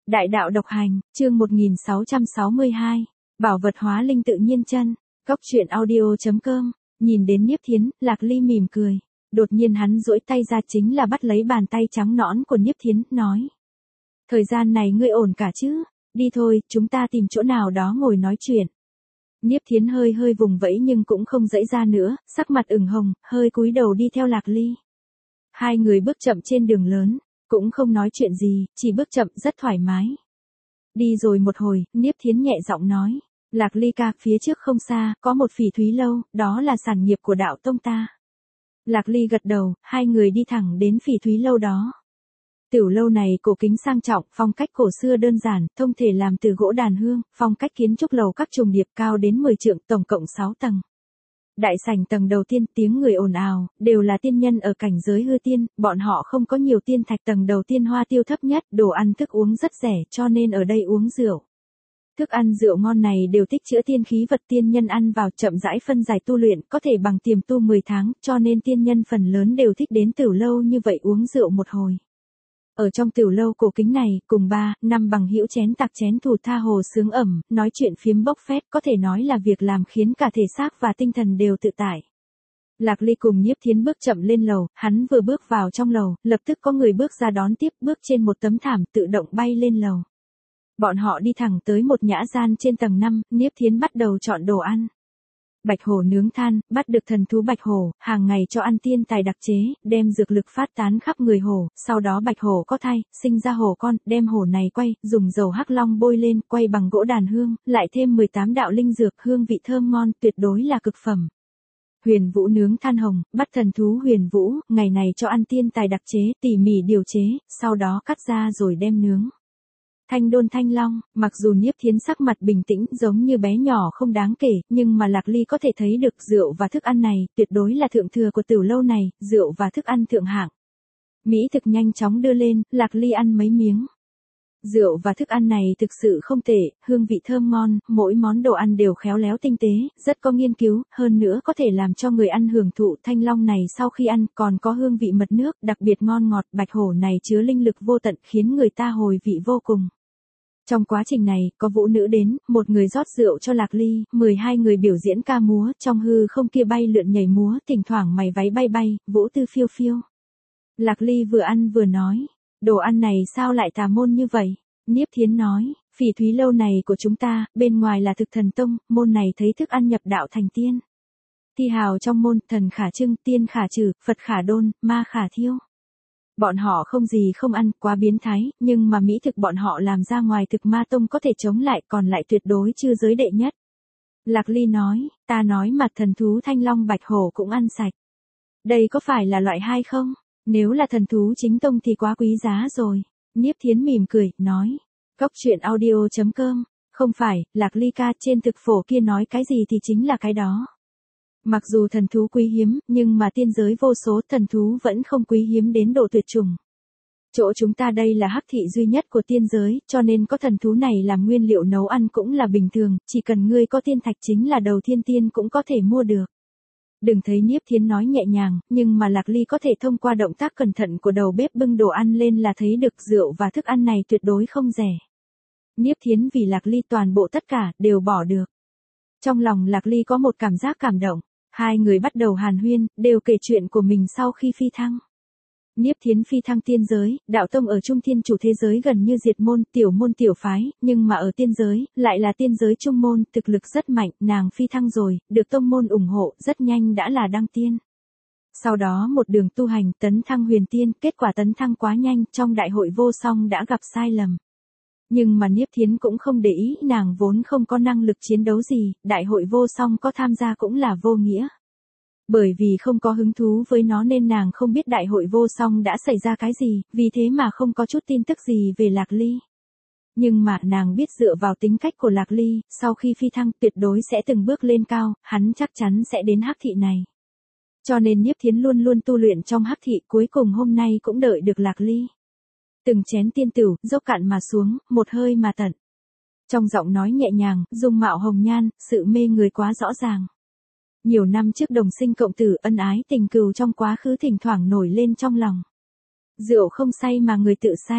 Đại đạo độc hành, chương 1662. Bảo vật hóa linh tự nhiên chân. Góc truyện audio.com. Nhìn đến Niếp Thiến, Lạc Ly mỉm cười. Đột nhiên hắn duỗi tay ra chính là bắt lấy bàn tay trắng nõn của Niếp Thiến, nói. Thời gian này ngươi ổn cả chứ? Đi thôi, chúng ta tìm chỗ nào đó ngồi nói chuyện. Niếp Thiến hơi vùng vẫy nhưng cũng không giãy ra nữa, sắc mặt ửng hồng, hơi cúi đầu đi theo Lạc Ly. Hai người bước chậm trên đường lớn, cũng không nói chuyện gì, chỉ bước chậm rất thoải mái. Đi rồi một hồi, Niếp Thiến nhẹ giọng nói, Lạc Ly ca, phía trước không xa, có một Phỉ Thúy lâu, đó là sản nghiệp của đạo tông ta. Lạc Ly gật đầu, hai người đi thẳng đến Phỉ Thúy lâu đó. Tiểu lâu này cổ kính sang trọng, phong cách cổ xưa đơn giản, thông thể làm từ gỗ đàn hương, phong cách kiến trúc lầu các trùng điệp cao đến 10 trượng, tổng cộng 6 tầng. Đại sảnh tầng đầu tiên, tiếng người ồn ào, đều là tiên nhân ở cảnh giới hư tiên, bọn họ không có nhiều tiên thạch. Tầng đầu tiên hoa tiêu thấp nhất, đồ ăn thức uống rất rẻ, cho nên ở đây uống rượu. Thức ăn rượu ngon này đều tích trữ tiên khí vật, tiên nhân ăn vào chậm rãi phân giải tu luyện, có thể bằng tiềm tu 10 tháng, cho nên tiên nhân phần lớn đều thích đến tiểu lâu như vậy uống rượu một hồi. Ở trong tiểu lâu cổ kính này, cùng 3-5 bằng hữu chén tạc chén thù tha hồ sướng ẩm, nói chuyện phiếm bốc phét, có thể nói là việc làm khiến cả thể xác và tinh thần đều tự tại. Lạc Ly cùng Niếp Thiến bước chậm lên lầu, hắn vừa bước vào trong lầu, lập tức có người bước ra đón tiếp, bước trên một tấm thảm tự động bay lên lầu. Bọn họ đi thẳng tới một nhã gian trên tầng 5, Niếp Thiến bắt đầu chọn đồ ăn. Bạch hổ nướng than, bắt được thần thú bạch hổ, hàng ngày cho ăn tiên tài đặc chế, đem dược lực phát tán khắp người hổ, sau đó bạch hổ có thai, sinh ra hổ con, đem hổ này quay, dùng dầu hắc long bôi lên, quay bằng gỗ đàn hương, lại thêm 18 đạo linh dược, hương vị thơm ngon, tuyệt đối là cực phẩm. Huyền Vũ nướng than hồng, bắt thần thú Huyền Vũ, ngày này cho ăn tiên tài đặc chế, tỉ mỉ điều chế, sau đó cắt ra rồi đem nướng. Thanh đôn thanh long, mặc dù Niếp Thiến sắc mặt bình tĩnh giống như bé nhỏ không đáng kể, nhưng mà Lạc Ly có thể thấy được rượu và thức ăn này, tuyệt đối là thượng thừa của tiểu lâu này, rượu và thức ăn thượng hạng. Mỹ thực nhanh chóng đưa lên, Lạc Ly ăn mấy miếng. Rượu và thức ăn này thực sự không tệ, hương vị thơm ngon, mỗi món đồ ăn đều khéo léo tinh tế, rất có nghiên cứu, hơn nữa có thể làm cho người ăn hưởng thụ. Thanh long này sau khi ăn còn có hương vị mật nước, đặc biệt ngon ngọt. Bạch hổ này chứa linh lực vô tận, khiến người ta hồi vị vô cùng. Trong quá trình này, có vũ nữ đến, một người rót rượu cho Lạc Ly, 12 người biểu diễn ca múa, trong hư không kia bay lượn nhảy múa, thỉnh thoảng mày váy bay bay, vũ tư phiêu phiêu. Lạc Ly vừa ăn vừa nói, đồ ăn này sao lại tà môn như vậy? Niếp Thiến nói, Phỉ Thúy lâu này của chúng ta, bên ngoài là thực thần tông, môn này thấy thức ăn nhập đạo thành tiên. Thi hào trong môn, thần khả trưng, tiên khả trừ, Phật khả đôn, ma khả thiêu. Bọn họ không gì không ăn, quá biến thái, nhưng mà mỹ thực bọn họ làm ra ngoài thực ma tông có thể chống lại, còn lại tuyệt đối chưa giới đệ nhất. Lạc Ly nói, ta nói mà thần thú thanh long bạch hổ cũng ăn sạch. Đây có phải là loại 2 không? Nếu là thần thú chính tông thì quá quý giá rồi. Niếp Thiến mỉm cười, nói. Góc truyện audio.com. Không phải, Lạc Ly ca, trên thực phổ kia nói cái gì thì chính là cái đó. Mặc dù thần thú quý hiếm, nhưng mà tiên giới vô số thần thú vẫn không quý hiếm đến độ tuyệt chủng. Chỗ chúng ta đây là hắc thị duy nhất của tiên giới, cho nên có thần thú này làm nguyên liệu nấu ăn cũng là bình thường, chỉ cần ngươi có tiên thạch chính là đầu thiên tiên cũng có thể mua được. Đừng thấy Niếp Thiến nói nhẹ nhàng, nhưng mà Lạc Ly có thể thông qua động tác cẩn thận của đầu bếp bưng đồ ăn lên là thấy được rượu và thức ăn này tuyệt đối không rẻ. Niếp Thiến vì Lạc Ly toàn bộ tất cả đều bỏ được. Trong lòng Lạc Ly có một cảm giác cảm động. Hai người bắt đầu hàn huyên, đều kể chuyện của mình sau khi phi thăng. Niếp Thiến phi thăng tiên giới, đạo tông ở Trung Thiên chủ thế giới gần như diệt môn tiểu phái, nhưng mà ở tiên giới, lại là tiên giới trung môn, thực lực rất mạnh, nàng phi thăng rồi, được tông môn ủng hộ, rất nhanh đã là đăng tiên. Sau đó một đường tu hành tấn thăng huyền tiên, kết quả tấn thăng quá nhanh, trong đại hội vô song đã gặp sai lầm. Nhưng mà Niếp Thiến cũng không để ý, nàng vốn không có năng lực chiến đấu gì, đại hội vô song có tham gia cũng là vô nghĩa. Bởi vì không có hứng thú với nó nên nàng không biết đại hội vô song đã xảy ra cái gì, vì thế mà không có chút tin tức gì về Lạc Ly. Nhưng mà nàng biết dựa vào tính cách của Lạc Ly, sau khi phi thăng tuyệt đối sẽ từng bước lên cao, hắn chắc chắn sẽ đến hắc thị này. Cho nên Niếp Thiến luôn luôn tu luyện trong hắc thị, cuối cùng hôm nay cũng đợi được Lạc Ly. Từng chén tiên tửu, dốc cạn mà xuống, một hơi mà tận. Trong giọng nói nhẹ nhàng, dung mạo hồng nhan, sự mê người quá rõ ràng. Nhiều năm trước đồng sinh cộng tử, ân ái tình cừu trong quá khứ thỉnh thoảng nổi lên trong lòng. Rượu không say mà người tự say.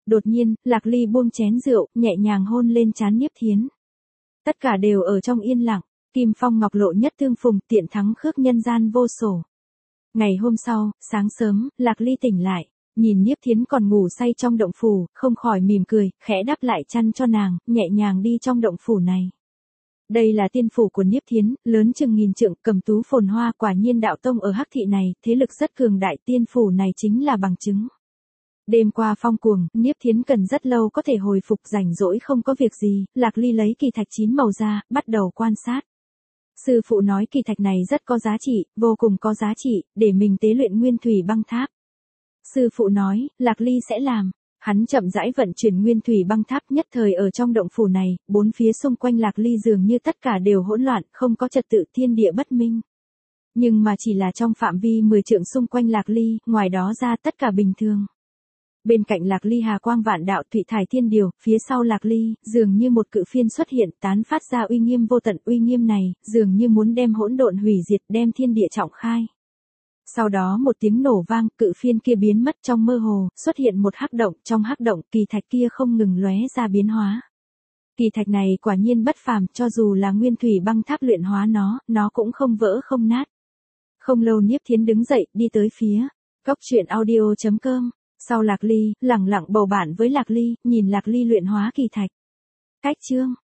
Đột nhiên, Lạc Ly buông chén rượu, nhẹ nhàng hôn lên trán Niếp Thiến. Tất cả đều ở trong yên lặng, kim phong ngọc lộ nhất tương phùng, tiện thắng khước nhân gian vô sổ. Ngày hôm sau, sáng sớm, Lạc Ly tỉnh lại, nhìn Niếp Thiến còn ngủ say trong động phủ, không khỏi mỉm cười, khẽ đắp lại chăn cho nàng, nhẹ nhàng đi trong động phủ này. Đây là tiên phủ của Niếp Thiến, lớn chừng 1000 trượng, cầm tú phồn hoa, quả nhiên đạo tông ở Hắc thị này, thế lực rất cường đại, tiên phủ này chính là bằng chứng. Đêm qua phong cuồng, Niếp Thiến cần rất lâu có thể hồi phục, rảnh rỗi không có việc gì, Lạc Ly lấy kỳ thạch 9 màu ra, bắt đầu quan sát. Sư phụ nói kỳ thạch này rất có giá trị, vô cùng có giá trị, để mình tế luyện nguyên thủy băng tháp. Sư phụ nói, Lạc Ly sẽ làm. Hắn chậm rãi vận chuyển nguyên thủy băng tháp, nhất thời ở trong động phủ này, bốn phía xung quanh Lạc Ly dường như tất cả đều hỗn loạn, không có trật tự, thiên địa bất minh. Nhưng mà chỉ là trong phạm vi 10 trượng xung quanh Lạc Ly, ngoài đó ra tất cả bình thường. Bên cạnh Lạc Ly hà quang vạn đạo, thủy thải thiên điều, phía sau Lạc Ly, dường như một cự phiên xuất hiện, tán phát ra uy nghiêm vô tận, uy nghiêm này, dường như muốn đem hỗn độn hủy diệt, đem thiên địa trọng khai. Sau đó một tiếng nổ vang, cự phiên kia biến mất trong mơ hồ, xuất hiện một hắc động, trong hắc động, kỳ thạch kia không ngừng lóe ra biến hóa. Kỳ thạch này quả nhiên bất phàm, cho dù là nguyên thủy băng tháp luyện hóa nó cũng không vỡ không nát. Không lâu Niếp Thiến đứng dậy, đi tới phía góc truyện audio.com. Sau Lạc Ly, lẳng lặng bầu bạn với Lạc Ly, nhìn Lạc Ly luyện hóa kỳ thạch. Cách chương